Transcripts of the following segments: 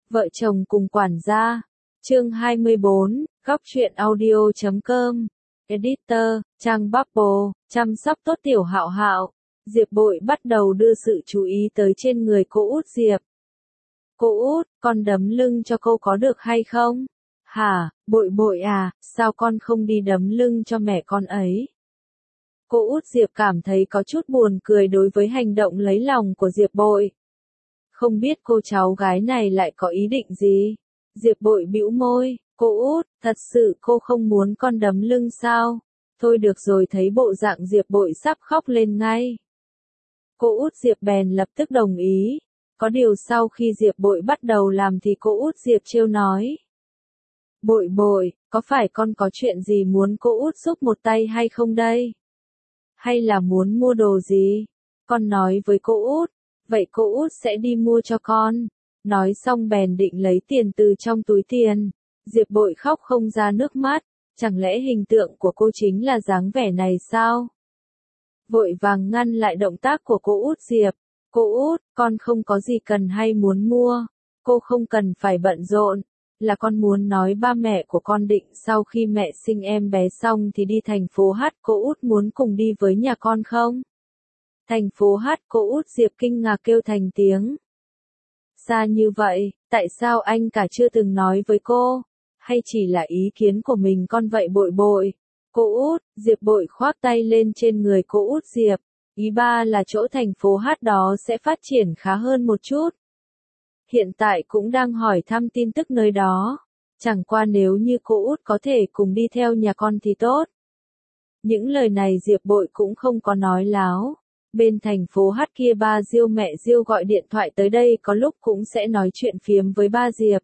Vợ chồng cùng quản gia. Chương 24, góc truyện audio.com. Editor, trang Bubble, chăm sóc tốt Tiểu Hạo Hạo. Diệp Bội bắt đầu đưa sự chú ý tới trên người cô út Diệp. Cô út, con đấm lưng cho cô có được hay không? Hả, Bội Bội à, sao con không đi đấm lưng cho mẹ con ấy? Cô út Diệp cảm thấy có chút buồn cười đối với hành động lấy lòng của Diệp Bội. Không biết cô cháu gái này lại có ý định gì? Diệp Bội bĩu môi, cô út, thật sự cô không muốn con đấm lưng sao? Thôi được rồi, thấy bộ dạng Diệp Bội sắp khóc lên ngay. Cô út Diệp bèn lập tức đồng ý. Có điều sau khi Diệp Bội bắt đầu làm thì cô út Diệp trêu nói. Bội Bội, có phải con có chuyện gì muốn cô út giúp một tay hay không đây? Hay là muốn mua đồ gì? Con nói với cô út, vậy cô út sẽ đi mua cho con. Nói xong bèn định lấy tiền từ trong túi tiền. Diệp Bội khóc không ra nước mắt, chẳng lẽ hình tượng của cô chính là dáng vẻ này sao? Vội vàng ngăn lại động tác của cô út Diệp. Cô út, con không có gì cần hay muốn mua. Cô không cần phải bận rộn. Là con muốn nói ba mẹ của con định sau khi mẹ sinh em bé xong thì đi thành phố Hát. Cô út muốn cùng đi với nhà con không? Thành phố Hát, cô út Diệp kinh ngạc kêu thành tiếng. Xa như vậy, tại sao anh cả chưa từng nói với cô? Hay chỉ là ý kiến của mình con vậy Bội Bội? Cô út, Diệp Bội khoác tay lên trên người cô út Diệp. Ý ba là chỗ thành phố Hát đó sẽ phát triển khá hơn một chút. Hiện tại cũng đang hỏi thăm tin tức nơi đó. Chẳng qua nếu như cô út có thể cùng đi theo nhà con thì tốt. Những lời này Diệp Bội cũng không có nói láo. Bên thành phố Hát kia ba Diêu mẹ Diêu gọi điện thoại tới đây có lúc cũng sẽ nói chuyện phiếm với ba Diệp.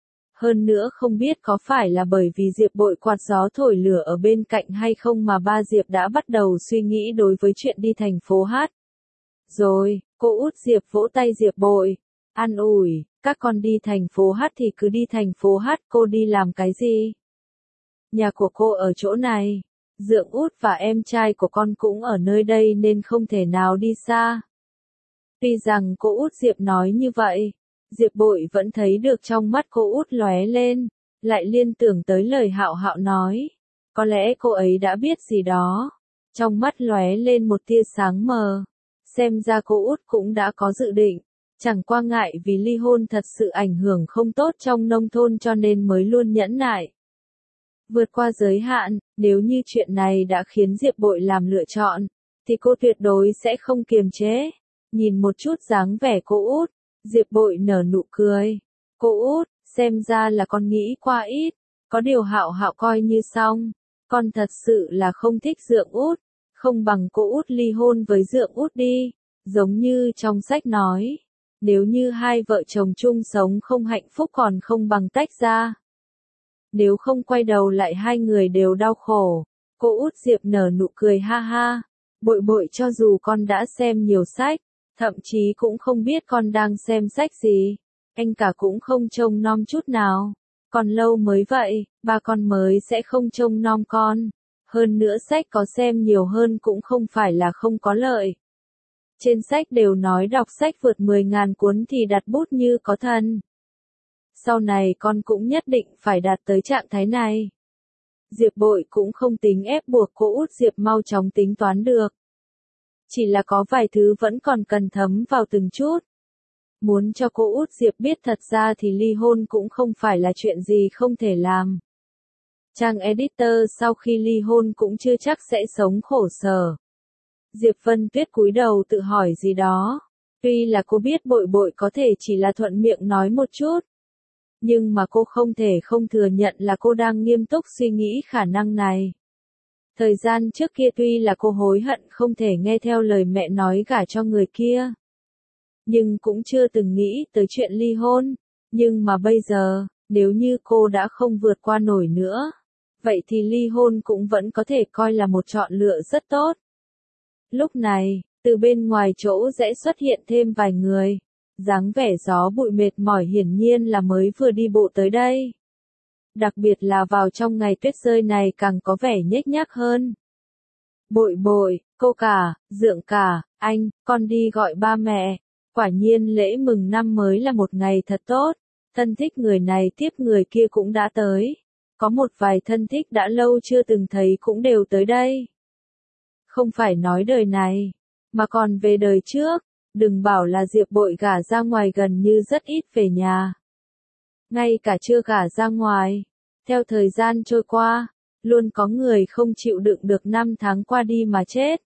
Hơn nữa không biết có phải là bởi vì Diệp Bội quạt gió thổi lửa ở bên cạnh hay không mà ba Diệp đã bắt đầu suy nghĩ đối với chuyện đi thành phố Hát. Rồi, cô út Diệp vỗ tay Diệp Bội. An ủi, các con đi thành phố Hát thì cứ đi thành phố Hát, cô đi làm cái gì? Nhà của cô ở chỗ này. Dượng út và em trai của con cũng ở nơi đây nên không thể nào đi xa. Tuy rằng cô út Diệp nói như vậy, Diệp Bội vẫn thấy được trong mắt cô út lóe lên, lại liên tưởng tới lời Hạo Hạo nói. Có lẽ cô ấy đã biết gì đó. Trong mắt lóe lên một tia sáng mờ. Xem ra cô út cũng đã có dự định. Chẳng qua ngại vì ly hôn thật sự ảnh hưởng không tốt trong nông thôn cho nên mới luôn nhẫn nại. Vượt qua giới hạn, nếu như chuyện này đã khiến Diệp Bội làm lựa chọn, thì cô tuyệt đối sẽ không kiềm chế. Nhìn một chút dáng vẻ cô út, Diệp Bội nở nụ cười. Cô út, xem ra là con nghĩ quá ít, có điều Hạo Hạo coi như xong. Con thật sự là không thích dượng út, không bằng cô út ly hôn với dượng út đi. Giống như trong sách nói, nếu như hai vợ chồng chung sống không hạnh phúc còn không bằng tách ra. Nếu không quay đầu lại hai người đều đau khổ. Cô út Diệp nở nụ cười ha ha. Bội Bội, cho dù con đã xem nhiều sách, thậm chí cũng không biết con đang xem sách gì. Anh cả cũng không trông nom chút nào. Còn lâu mới vậy, ba con mới sẽ không trông nom con. Hơn nữa sách có xem nhiều hơn cũng không phải là không có lợi. Trên sách đều nói đọc sách vượt 10.000 cuốn thì đặt bút như có thần. Sau này con cũng nhất định phải đạt tới trạng thái này. Diệp Bội cũng không tính ép buộc cô út Diệp mau chóng tính toán được. Chỉ là có vài thứ vẫn còn cần thấm vào từng chút. Muốn cho cô út Diệp biết thật ra thì ly hôn cũng không phải là chuyện gì không thể làm. Trang editor sau khi ly hôn cũng chưa chắc sẽ sống khổ sở. Diệp Vân Tuyết cúi đầu tự hỏi gì đó. Tuy là cô biết Bội Bội có thể chỉ là thuận miệng nói một chút. Nhưng mà cô không thể không thừa nhận là cô đang nghiêm túc suy nghĩ khả năng này. Thời gian trước kia tuy là cô hối hận không thể nghe theo lời mẹ nói gả cho người kia. Nhưng cũng chưa từng nghĩ tới chuyện ly hôn. Nhưng mà bây giờ, nếu như cô đã không vượt qua nổi nữa, vậy thì ly hôn cũng vẫn có thể coi là một chọn lựa rất tốt. Lúc này, từ bên ngoài chỗ rẽ xuất hiện thêm vài người. Dáng vẻ gió bụi mệt mỏi hiển nhiên là mới vừa đi bộ tới đây. Đặc biệt là vào trong ngày tuyết rơi này càng có vẻ nhếch nhác hơn. Bội Bội, cô cả, dượng cả, anh, con đi gọi ba mẹ. Quả nhiên lễ mừng năm mới là một ngày thật tốt. thân thích người này tiếp người kia cũng đã tới. Có một vài thân thích đã lâu chưa từng thấy cũng đều tới đây. Không phải nói đời này, mà còn về đời trước, đừng bảo là Diệp Bội gả ra ngoài gần như rất ít về nhà. Ngay cả chưa gả ra ngoài, theo thời gian trôi qua, luôn có người không chịu đựng được 5 tháng qua đi mà chết.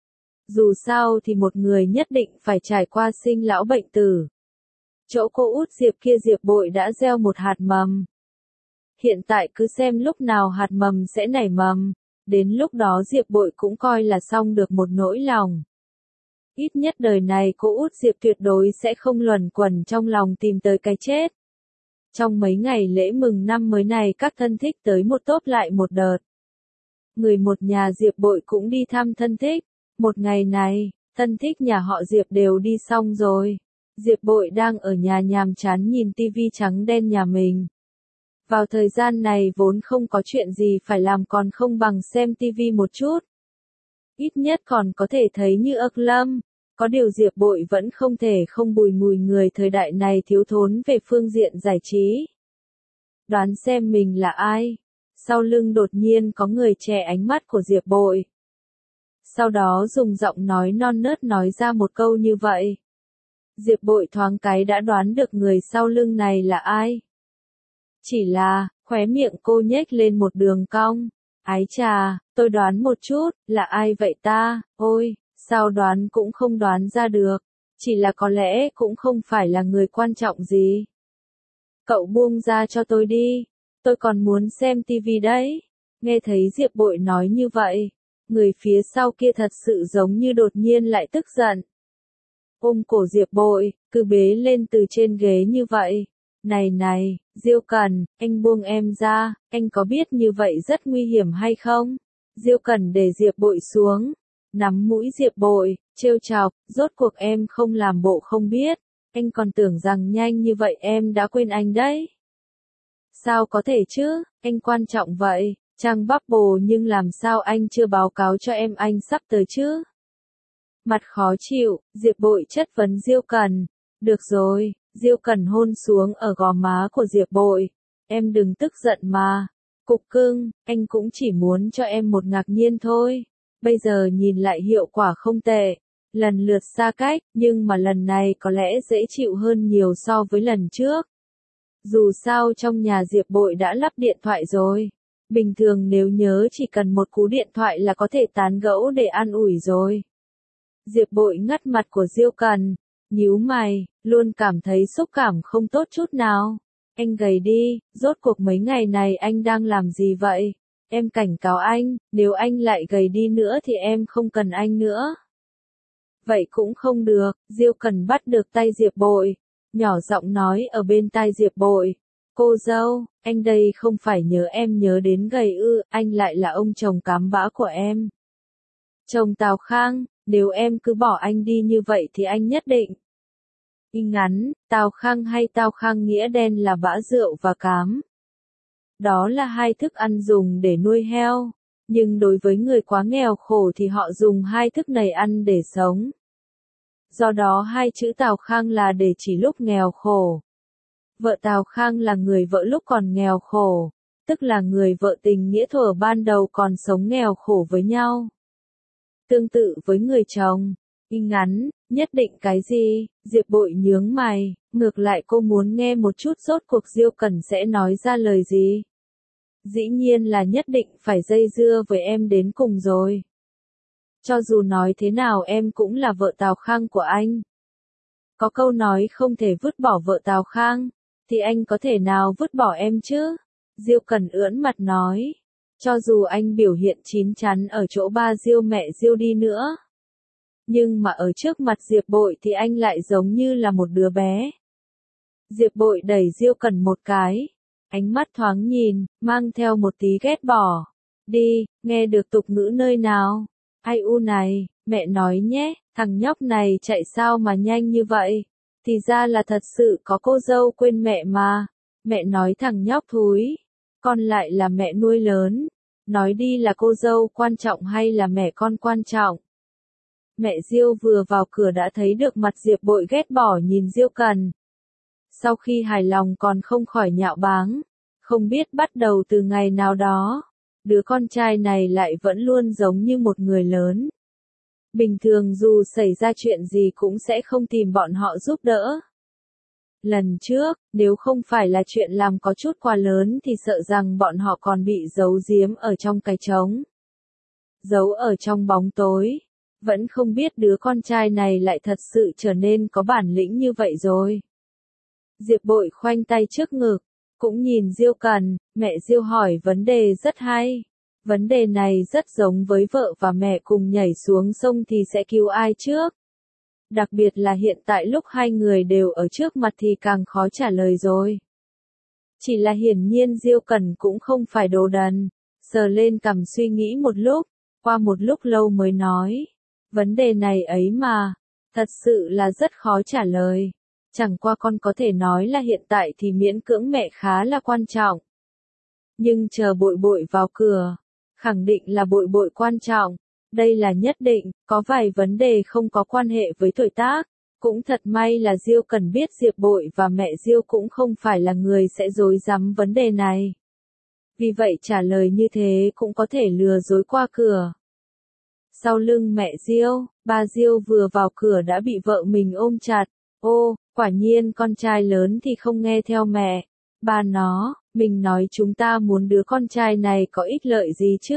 Dù sao thì một người nhất định phải trải qua sinh lão bệnh tử. Chỗ cô út Diệp kia Diệp Bội đã gieo một hạt mầm. Hiện tại cứ xem lúc nào hạt mầm sẽ nảy mầm, đến lúc đó Diệp Bội cũng coi là xong được một nỗi lòng. Ít nhất đời này cô út Diệp tuyệt đối sẽ không luẩn quẩn trong lòng tìm tới cái chết. Trong mấy ngày lễ mừng năm mới này các thân thích tới một tốp lại một đợt. Người một nhà Diệp Bội cũng đi thăm thân thích. Một ngày này, thân thích nhà họ Diệp đều đi xong rồi. Diệp Bội đang ở nhà nhàm chán nhìn tivi trắng đen nhà mình. Vào thời gian này vốn không có chuyện gì phải làm còn không bằng xem tivi một chút. Ít nhất còn có thể thấy như ức lâm. Có điều Diệp Bội vẫn không thể không bùi ngùi người thời đại này thiếu thốn về phương diện giải trí. Đoán xem mình là ai. Sau lưng đột nhiên có người che ánh mắt của Diệp Bội. Sau đó dùng giọng nói non nớt nói ra một câu như vậy. Diệp Bội thoáng cái đã đoán được người sau lưng này là ai. Chỉ là, khóe miệng cô nhếch lên một đường cong. Ái chà, tôi đoán một chút, là ai vậy ta, ôi, sao đoán cũng không đoán ra được. Chỉ là có lẽ cũng không phải là người quan trọng gì. Cậu buông ra cho tôi đi, tôi còn muốn xem tivi đấy. Nghe thấy Diệp Bội nói như vậy, người phía sau kia thật sự giống như đột nhiên lại tức giận. Ôm cổ Diệp Bội, cứ bế lên từ trên ghế như vậy. Này, Diêu Cần, anh buông em ra, anh có biết như vậy rất nguy hiểm hay không? Diêu Cần để Diệp Bội xuống, nắm mũi Diệp Bội, trêu chọc, rốt cuộc em không làm bộ không biết, anh còn tưởng rằng nhanh như vậy em đã quên anh đấy. Sao có thể chứ, anh quan trọng vậy, Trang Bắc Bồ nhưng làm sao anh chưa báo cáo cho em anh sắp tới chứ? Mặt khó chịu, Diệp Bội chất vấn Diêu Cần, được rồi. Diêu Cần hôn xuống ở gò má của Diệp Bội. Em đừng tức giận mà. Cục cưng, anh cũng chỉ muốn cho em một ngạc nhiên thôi. Bây giờ nhìn lại hiệu quả không tệ. Lần lượt xa cách, nhưng mà lần này có lẽ dễ chịu hơn nhiều so với lần trước. Dù sao trong nhà Diệp Bội đã lắp điện thoại rồi. Bình thường nếu nhớ chỉ cần một cú điện thoại là có thể tán gẫu để an ủi rồi. Diệp Bội ngắt mặt của Diêu Cần. Nhíu mày, luôn cảm thấy xúc cảm không tốt chút nào. Anh gầy đi, rốt cuộc mấy ngày này anh đang làm gì vậy? Em cảnh cáo anh, nếu anh lại gầy đi nữa thì em không cần anh nữa. Vậy cũng không được, Diêu Cần bắt được tay Diệp Bội, nhỏ giọng nói ở bên tai Diệp Bội. Cô dâu, anh đây không phải nhớ em nhớ đến gầy ư, anh lại là ông chồng cám bã của em. Chồng Tào Khang, nếu em cứ bỏ anh đi như vậy thì anh nhất định. Y ngắn, Tào Khang hay Tào Khang nghĩa đen là bã rượu và cám. Đó là hai thức ăn dùng để nuôi heo, nhưng đối với người quá nghèo khổ thì họ dùng hai thức này ăn để sống. Do đó hai chữ Tào Khang là để chỉ lúc nghèo khổ. Vợ Tào Khang là người vợ lúc còn nghèo khổ, tức là người vợ tình nghĩa thuở ban đầu còn sống nghèo khổ với nhau. Tương tự với người chồng, y ngắn, nhất định cái gì, Diệp Bội nhướng mày, ngược lại cô muốn nghe một chút rốt cuộc Diêu Cần sẽ nói ra lời gì. Dĩ nhiên là nhất định phải dây dưa với em đến cùng rồi. Cho dù nói thế nào em cũng là vợ Tào Khang của anh. Có câu nói không thể vứt bỏ vợ Tào Khang, thì anh có thể nào vứt bỏ em chứ? Diêu Cần ưỡn mặt nói. Cho dù anh biểu hiện chín chắn ở chỗ ba Diêu mẹ Diêu đi nữa. Nhưng mà ở trước mặt Diệp Bội thì anh lại giống như là một đứa bé. Diệp Bội đẩy Diêu Cần một cái. Ánh mắt thoáng nhìn, mang theo một tí ghét bỏ. Đi, nghe được tục ngữ nơi nào? Ai u này, mẹ nói nhé, thằng nhóc này chạy sao mà nhanh như vậy? Thì ra là thật sự có cô dâu quên mẹ mà. Mẹ nói thằng nhóc thúi. Con lại là mẹ nuôi lớn. Nói đi là cô dâu quan trọng hay là mẹ con quan trọng? Mẹ Diêu vừa vào cửa đã thấy được mặt Diệp Bội ghét bỏ nhìn Diêu Cần. Sau khi hài lòng còn không khỏi nhạo báng, không biết bắt đầu từ ngày nào đó, đứa con trai này lại vẫn luôn giống như một người lớn. Bình thường dù xảy ra chuyện gì cũng sẽ không tìm bọn họ giúp đỡ. Lần trước, nếu không phải là chuyện làm có chút quá lớn thì sợ rằng bọn họ còn bị giấu giếm ở trong cái trống. Giấu ở trong bóng tối. Vẫn không biết đứa con trai này lại thật sự trở nên có bản lĩnh như vậy rồi. Diệp Bội khoanh tay trước ngực, cũng nhìn Diêu Cần, mẹ Diêu hỏi vấn đề rất hay. Vấn đề này rất giống với vợ và mẹ cùng nhảy xuống sông thì sẽ cứu ai trước. Đặc biệt là hiện tại lúc hai người đều ở trước mặt thì càng khó trả lời rồi. Chỉ là hiển nhiên Diêu Cần cũng không phải đồ đần, sờ lên cằm suy nghĩ một lúc, qua một lúc lâu mới nói. Vấn đề này ấy mà, thật sự là rất khó trả lời. Chẳng qua con có thể nói là hiện tại thì miễn cưỡng mẹ khá là quan trọng. Nhưng chờ Bội Bội vào cửa, khẳng định là Bội Bội quan trọng. Đây là nhất định, có vài vấn đề không có quan hệ với tuổi tác. Cũng thật may là Diêu Cần biết Diệp Bội và mẹ Diêu cũng không phải là người sẽ dối rắm vấn đề này. Vì vậy trả lời như thế cũng có thể lừa dối qua cửa. Sau lưng mẹ Diêu, ba Diêu vừa vào cửa đã bị vợ mình ôm chặt. Ô, quả nhiên con trai lớn thì không nghe theo mẹ. Ba nó, mình nói chúng ta muốn đứa con trai này có ích lợi gì chứ?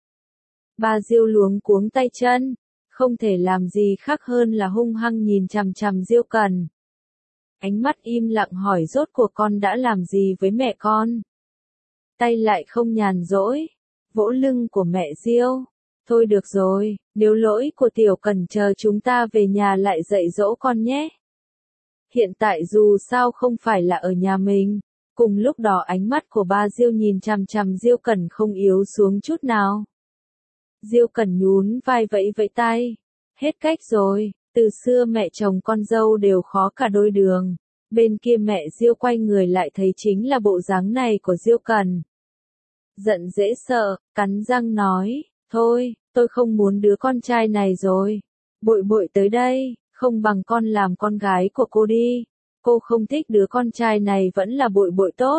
Ba Diêu luống cuống tay chân, không thể làm gì khác hơn là hung hăng nhìn chằm chằm Diêu Cần. Ánh mắt im lặng hỏi rốt cuộc con đã làm gì với mẹ con? Tay lại không nhàn rỗi, vỗ lưng của mẹ Diêu. Thôi được rồi, nếu lỗi của Tiểu Cần chờ chúng ta về nhà lại dạy dỗ con nhé. Hiện tại dù sao không phải là ở nhà mình. Cùng lúc đó ánh mắt của ba Diêu nhìn chằm chằm Diêu Cần không yếu xuống chút nào. Diêu Cần nhún vai vẫy vẫy tay. Hết cách rồi, từ xưa mẹ chồng con dâu đều khó cả đôi đường. Bên kia mẹ Diêu quay người lại thấy chính là bộ dáng này của Diêu Cần. Giận dễ sợ, cắn răng nói, thôi, tôi không muốn đứa con trai này rồi. Bội Bội tới đây, không bằng con làm con gái của cô đi. Cô không thích đứa con trai này vẫn là Bội Bội tốt.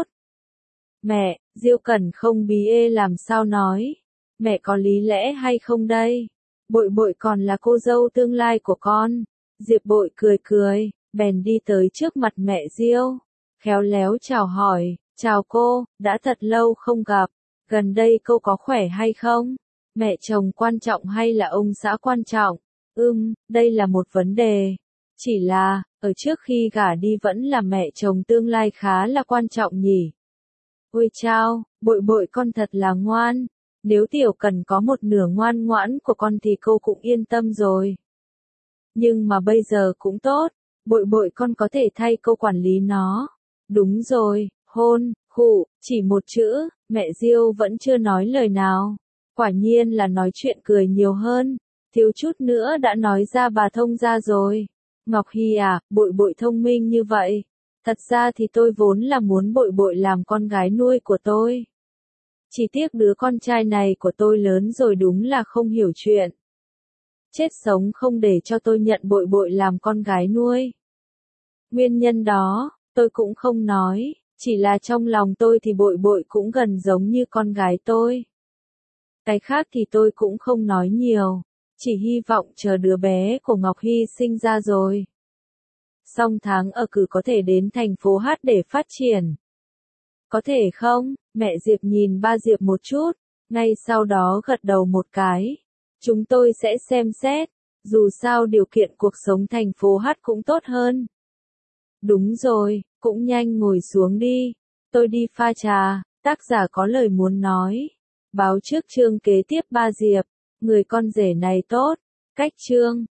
Mẹ, Diêu Cần không bí ê làm sao nói. Mẹ có lý lẽ hay không đây? Bội Bội còn là cô dâu tương lai của con. Diệp Bội cười cười, bèn đi tới trước mặt mẹ Diêu. Khéo léo chào hỏi, chào cô, đã thật lâu không gặp. Gần đây cô có khỏe hay không? Mẹ chồng quan trọng hay là ông xã quan trọng? Đây là một vấn đề. Chỉ là, ở trước khi gả đi vẫn là mẹ chồng tương lai khá là quan trọng nhỉ. Ôi chao, Bội Bội con thật là ngoan. Nếu Tiểu Cần có một nửa ngoan ngoãn của con thì cô cũng yên tâm rồi. Nhưng mà bây giờ cũng tốt, Bội Bội con có thể thay cô quản lý nó. Đúng rồi, hôn, khụ, chỉ một chữ, mẹ Diêu vẫn chưa nói lời nào. Quả nhiên là nói chuyện cười nhiều hơn, thiếu chút nữa đã nói ra bà thông ra rồi. Ngọc Hy à, Bội Bội thông minh như vậy. Thật ra thì tôi vốn là muốn Bội Bội làm con gái nuôi của tôi. Chỉ tiếc đứa con trai này của tôi lớn rồi đúng là không hiểu chuyện. Chết sống không để cho tôi nhận Bội Bội làm con gái nuôi. Nguyên nhân đó, tôi cũng không nói, chỉ là trong lòng tôi thì Bội Bội cũng gần giống như con gái tôi. Cái khác thì tôi cũng không nói nhiều, chỉ hy vọng chờ đứa bé của Ngọc Hy sinh ra rồi. Xong tháng ở cử có thể đến thành phố Hát để phát triển. Có thể không? Mẹ Diệp nhìn ba Diệp một chút, ngay sau đó gật đầu một cái. Chúng tôi sẽ xem xét, dù sao điều kiện cuộc sống thành phố Hát cũng tốt hơn. Đúng rồi, cũng nhanh ngồi xuống đi. Tôi đi pha trà, tác giả có lời muốn nói. Báo trước chương kế tiếp ba Diệp, người con rể này tốt, cách chương.